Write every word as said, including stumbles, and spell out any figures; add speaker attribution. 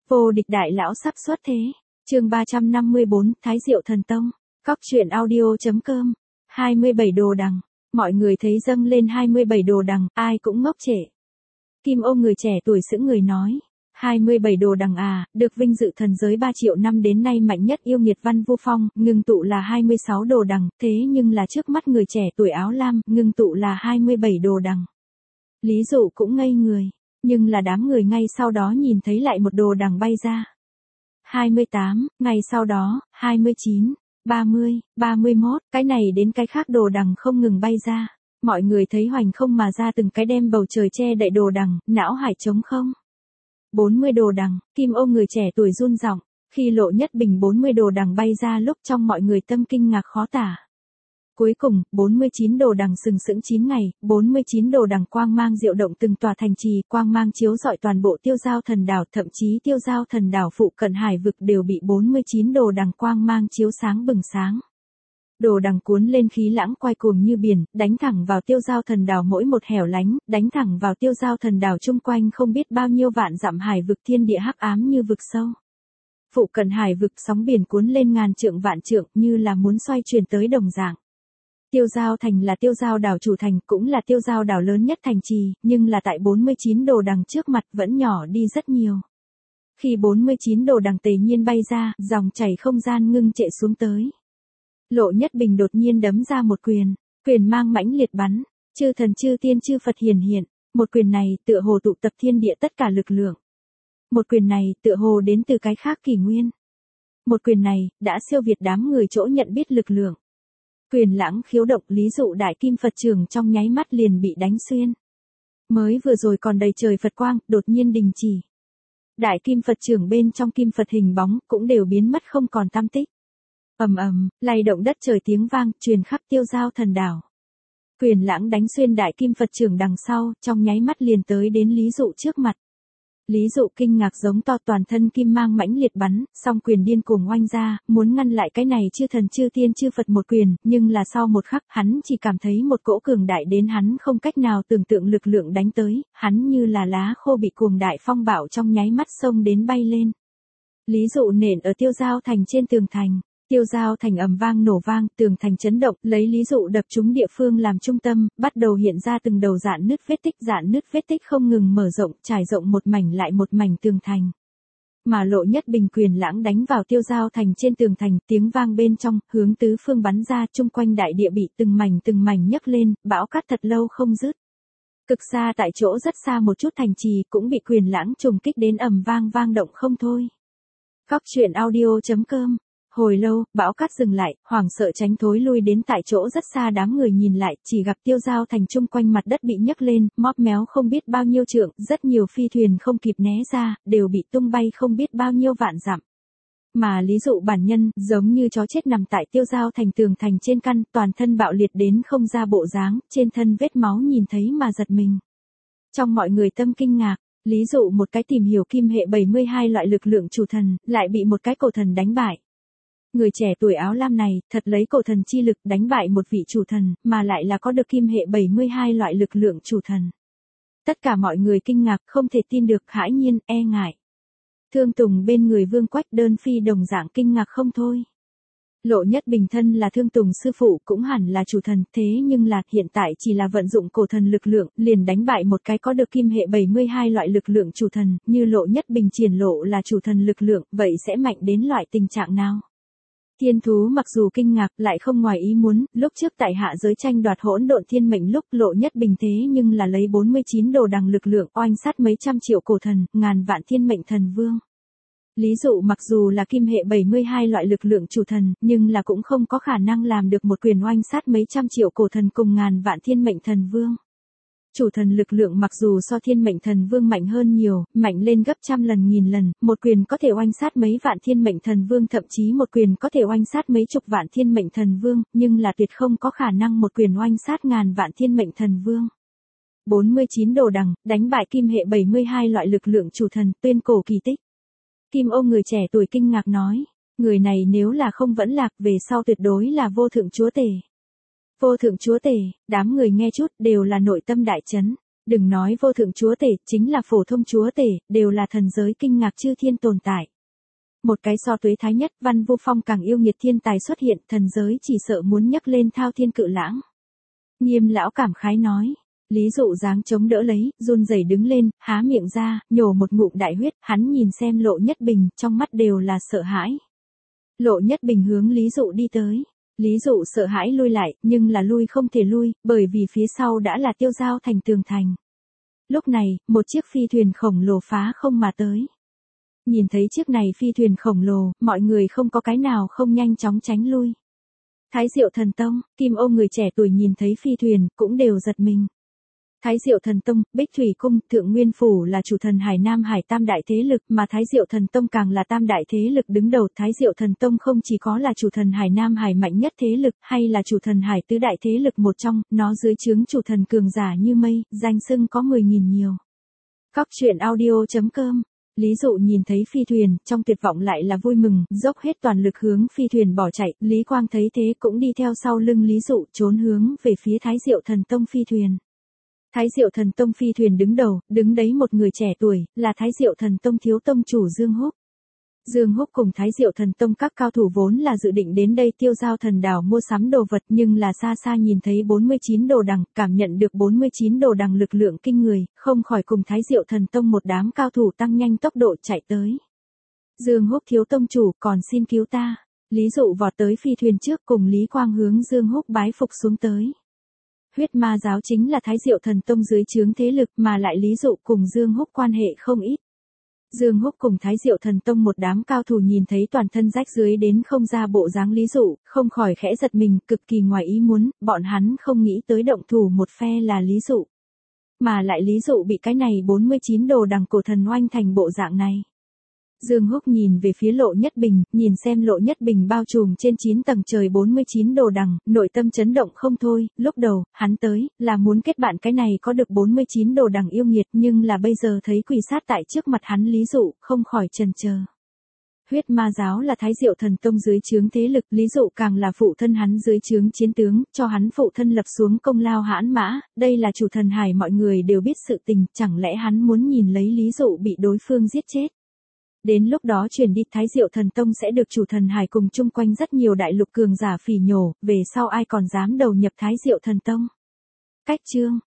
Speaker 1: Vô địch đại lão sắp xuất thế. Chương ba trăm năm mươi bốn, Thái Diệu Thần Tông. Cóc truyện audio.com. hai mươi bảy đồ đằng. Mọi người thấy dâng lên hai mươi bảy đồ đằng, ai cũng ngốc trệ. Kim Ô người trẻ tuổi sững người nói. hai mươi bảy đồ đằng à, được vinh dự thần giới ba triệu năm đến nay mạnh nhất yêu nghiệt văn vu phong, ngưng tụ là hai mươi sáu đồ đằng, thế nhưng là trước mắt người trẻ tuổi áo lam, ngưng tụ là hai mươi bảy đồ đằng. Lý Dụ cũng ngây người, nhưng là đám người ngay sau đó nhìn thấy lại một đồ đằng bay ra. hai mươi tám, ngay sau đó, hai mươi chín, ba mươi, ba mươi mốt, cái này đến cái khác đồ đằng không ngừng bay ra. Mọi người thấy hoành không mà ra từng cái đem bầu trời che đậy đồ đằng, não hải trống không. bốn mươi đồ đằng, Kim Ô người trẻ tuổi run giọng, khi Lộ Nhất Bình bốn mươi đồ đằng bay ra lúc trong mọi người tâm kinh ngạc khó tả. Cuối cùng, bốn mươi chín đồ đằng sừng sững chín ngày, bốn mươi chín đồ đằng quang mang diệu động từng tòa thành trì, quang mang chiếu rọi toàn bộ Tiêu Giao Thần Đảo, thậm chí Tiêu Giao Thần Đảo phụ cận hải vực đều bị bốn mươi chín đồ đằng quang mang chiếu sáng bừng sáng. Đồ đằng cuốn lên khí lãng quay cuồng như biển, đánh thẳng vào Tiêu Giao Thần Đảo mỗi một hẻo lánh, đánh thẳng vào Tiêu Giao Thần Đảo chung quanh không biết bao nhiêu vạn dặm hải vực thiên địa hắc ám như vực sâu. Phụ cận hải vực sóng biển cuốn lên ngàn trượng vạn trượng như là muốn xoay chuyển tới đồng dạng. Tiêu Giao Thành là Tiêu Giao đảo chủ thành, cũng là Tiêu Giao đảo lớn nhất thành trì, nhưng là tại bốn mươi chín đồ đằng trước mặt vẫn nhỏ đi rất nhiều. Khi bốn mươi chín đồ đằng tề nhiên bay ra, dòng chảy không gian ngưng trệ xuống tới. Lộ Nhất Bình đột nhiên đấm ra một quyền, quyền mang mãnh liệt bắn, chư thần chư tiên chư Phật hiển hiện, một quyền này tựa hồ tụ tập thiên địa tất cả lực lượng. Một quyền này tựa hồ đến từ cái khác kỷ nguyên. Một quyền này đã siêu việt đám người chỗ nhận biết lực lượng. Quyền lãng khiếu động, Lý Dụ đại kim Phật trưởng trong nháy mắt liền bị đánh xuyên. Mới vừa rồi còn đầy trời Phật quang, đột nhiên đình chỉ. Đại kim Phật trưởng bên trong kim Phật hình bóng cũng đều biến mất không còn tăm tích. Ầm ầm, lay động đất trời tiếng vang, truyền khắp Tiêu Giao Thần Đảo. Quyền lãng đánh xuyên đại kim Phật trưởng đằng sau, trong nháy mắt liền tới đến Lý Dụ trước mặt. Lý Dụ kinh ngạc giống to, toàn thân kim mang mãnh liệt bắn, song quyền điên cuồng oanh ra, muốn ngăn lại cái này chư thần chư tiên chư Phật một quyền, nhưng là sau một khắc, hắn chỉ cảm thấy một cỗ cường đại đến hắn không cách nào tưởng tượng lực lượng đánh tới, hắn như là lá khô bị cuồng đại phong bạo trong nháy mắt xông đến bay lên. Lý Dụ nện ở Tiêu Giao Thành trên tường thành. Tiêu Giao Thành ầm vang nổ vang, tường thành chấn động, lấy Lý Dụ đập trúng địa phương làm trung tâm, bắt đầu hiện ra từng đầu dạn nứt vết tích, dạn nứt vết tích không ngừng mở rộng, trải rộng một mảnh lại một mảnh tường thành. Mà Lộ Nhất Bình quyền lãng đánh vào Tiêu Giao Thành trên tường thành, tiếng vang bên trong, hướng tứ phương bắn ra, chung quanh đại địa bị từng mảnh từng mảnh nhấc lên, bão cát thật lâu không dứt. Cực xa tại chỗ rất xa một chút thành trì cũng bị quyền lãng trùng kích đến ầm vang vang động không thôi. Cóc truyện audio.com. Hồi lâu, bão cát dừng lại, hoảng sợ tránh thối lui đến tại chỗ rất xa, đám người nhìn lại, chỉ gặp Tiêu Giao Thành chung quanh mặt đất bị nhấc lên, móp méo không biết bao nhiêu trượng, rất nhiều phi thuyền không kịp né ra, đều bị tung bay không biết bao nhiêu vạn dặm. Mà Lý Dụ bản nhân, giống như chó chết nằm tại Tiêu Giao Thành tường thành trên căn, toàn thân bạo liệt đến không ra bộ dáng, trên thân vết máu nhìn thấy mà giật mình. Trong mọi người tâm kinh ngạc, Lý Dụ một cái tìm hiểu kim hệ bảy mươi hai loại lực lượng chủ thần, lại bị một cái cổ thần đánh bại. Người trẻ tuổi áo lam này, thật lấy cổ thần chi lực đánh bại một vị chủ thần, mà lại là có được kim hệ bảy mươi hai loại lực lượng chủ thần. Tất cả mọi người kinh ngạc, không thể tin được, hãi nhiên, e ngại. Thương Tùng bên người Vương Quách Đơn Phi đồng dạng kinh ngạc không thôi. Lộ Nhất Bình thân là Thương Tùng sư phụ cũng hẳn là chủ thần, thế nhưng là hiện tại chỉ là vận dụng cổ thần lực lượng, liền đánh bại một cái có được kim hệ bảy mươi hai loại lực lượng chủ thần, như Lộ Nhất Bình triển lộ là chủ thần lực lượng, vậy sẽ mạnh đến loại tình trạng nào? Thiên thú mặc dù kinh ngạc, lại không ngoài ý muốn, lúc trước tại hạ giới tranh đoạt hỗn độn thiên mệnh lúc Lộ Nhất Bình thế nhưng là lấy bốn mươi chín đồ đằng lực lượng oanh sát mấy trăm triệu cổ thần, ngàn vạn thiên mệnh thần vương. Lý Dụ mặc dù là kim hệ bảy mươi hai loại lực lượng chủ thần, nhưng là cũng không có khả năng làm được một quyền oanh sát mấy trăm triệu cổ thần cùng ngàn vạn thiên mệnh thần vương. Chủ thần lực lượng mặc dù so thiên mệnh thần vương mạnh hơn nhiều, mạnh lên gấp trăm lần nghìn lần, một quyền có thể oanh sát mấy vạn thiên mệnh thần vương, thậm chí một quyền có thể oanh sát mấy chục vạn thiên mệnh thần vương, nhưng là tuyệt không có khả năng một quyền oanh sát ngàn vạn thiên mệnh thần vương. bốn mươi chín đồ đằng, đánh bại kim hệ bảy mươi hai loại lực lượng chủ thần, tuyên cổ kỳ tích. Kim Ô người trẻ tuổi kinh ngạc nói, người này nếu là không vẫn lạc về sau tuyệt đối là vô thượng chúa tể. Vô thượng chúa tể, đám người nghe chút đều là nội tâm đại chấn. Đừng nói vô thượng chúa tể, chính là phổ thông chúa tể, đều là thần giới kinh ngạc chư thiên tồn tại. Một cái so tuế thái nhất, Văn Vu Phong càng yêu nghiệt thiên tài xuất hiện, thần giới chỉ sợ muốn nhấc lên thao thiên cự lãng. Nghiêm lão cảm khái nói. Lý Dụ dáng chống đỡ lấy, run rẩy đứng lên, há miệng ra, nhổ một ngụm đại huyết, hắn nhìn xem Lộ Nhất Bình, trong mắt đều là sợ hãi. Lộ Nhất Bình hướng Lý Dụ đi tới. Lý Dụ sợ hãi lui lại, nhưng là lui không thể lui, bởi vì phía sau đã là Tiêu Giao thành tường thành. Lúc này, một chiếc phi thuyền khổng lồ phá không mà tới. Nhìn thấy chiếc này phi thuyền khổng lồ, mọi người không có cái nào không nhanh chóng tránh lui. Thái Diệu Thần Tông, Kim Ô người trẻ tuổi nhìn thấy phi thuyền, cũng đều giật mình. Thái Diệu Thần Tông, Bích Thủy Cung, Thượng Nguyên Phủ là chủ thần Hải Nam Hải tam đại thế lực, mà Thái Diệu Thần Tông càng là tam đại thế lực đứng đầu. Thái Diệu Thần Tông không chỉ có là chủ thần Hải Nam Hải mạnh nhất thế lực, hay là chủ thần Hải tứ đại thế lực một trong, nó dưới trướng chủ thần cường giả như mây, danh xưng có mười nghìn nhiều. Cóc truyện audio chấm com. Lý Dụ nhìn thấy phi thuyền, trong tuyệt vọng lại là vui mừng, dốc hết toàn lực hướng phi thuyền bỏ chạy, Lý Quang thấy thế cũng đi theo sau lưng Lý Dụ, trốn hướng về phía Thái Diệu Thần Tông phi thuyền. Thái Diệu Thần Tông phi thuyền đứng đầu, đứng đấy một người trẻ tuổi, là Thái Diệu Thần Tông thiếu tông chủ Dương Húc. Dương Húc cùng Thái Diệu Thần Tông các cao thủ vốn là dự định đến đây Tiêu Giao Thần Đảo mua sắm đồ vật, nhưng là xa xa nhìn thấy bốn mươi chín đồ đằng, cảm nhận được bốn mươi chín đồ đằng lực lượng kinh người, không khỏi cùng Thái Diệu Thần Tông một đám cao thủ tăng nhanh tốc độ chạy tới. Dương Húc thiếu tông chủ, còn xin cứu ta. Lý Dụ vọt tới phi thuyền trước, cùng Lý Quang hướng Dương Húc bái phục xuống tới. Huyết Ma giáo chính là Thái Diệu Thần Tông dưới trướng thế lực, mà lại Lý Dụ cùng Dương Húc quan hệ không ít. Dương Húc cùng Thái Diệu Thần Tông một đám cao thủ nhìn thấy toàn thân rách dưới đến không ra bộ dáng Lý Dụ, không khỏi khẽ giật mình, cực kỳ ngoài ý muốn, bọn hắn không nghĩ tới động thủ một phe là Lý Dụ. Mà lại Lý Dụ bị cái này bốn mươi chín đồ đằng cổ thần oanh thành bộ dạng này. Dương Húc nhìn về phía Lộ Nhất Bình, nhìn xem Lộ Nhất Bình bao trùm trên chín tầng trời bốn mươi chín đồ đằng, nội tâm chấn động không thôi, lúc đầu, hắn tới, là muốn kết bạn cái này có được bốn mươi chín đồ đằng yêu nghiệt, nhưng là bây giờ thấy quỳ sát tại trước mặt hắn Lý Dụ, không khỏi chần chờ. Huyết Ma giáo là Thái Diệu Thần Tông dưới trướng thế lực, Lý Dụ càng là phụ thân hắn dưới trướng chiến tướng, cho hắn phụ thân lập xuống công lao hãn mã, đây là chủ thần Hải mọi người đều biết sự tình, chẳng lẽ hắn muốn nhìn lấy Lý Dụ bị đối phương giết chết. Đến lúc đó chuyển đi Thái Diệu Thần Tông sẽ được chủ thần Hải cùng chung quanh rất nhiều đại lục cường giả phỉ nhổ, về sau ai còn dám đầu nhập Thái Diệu Thần Tông. Cách chương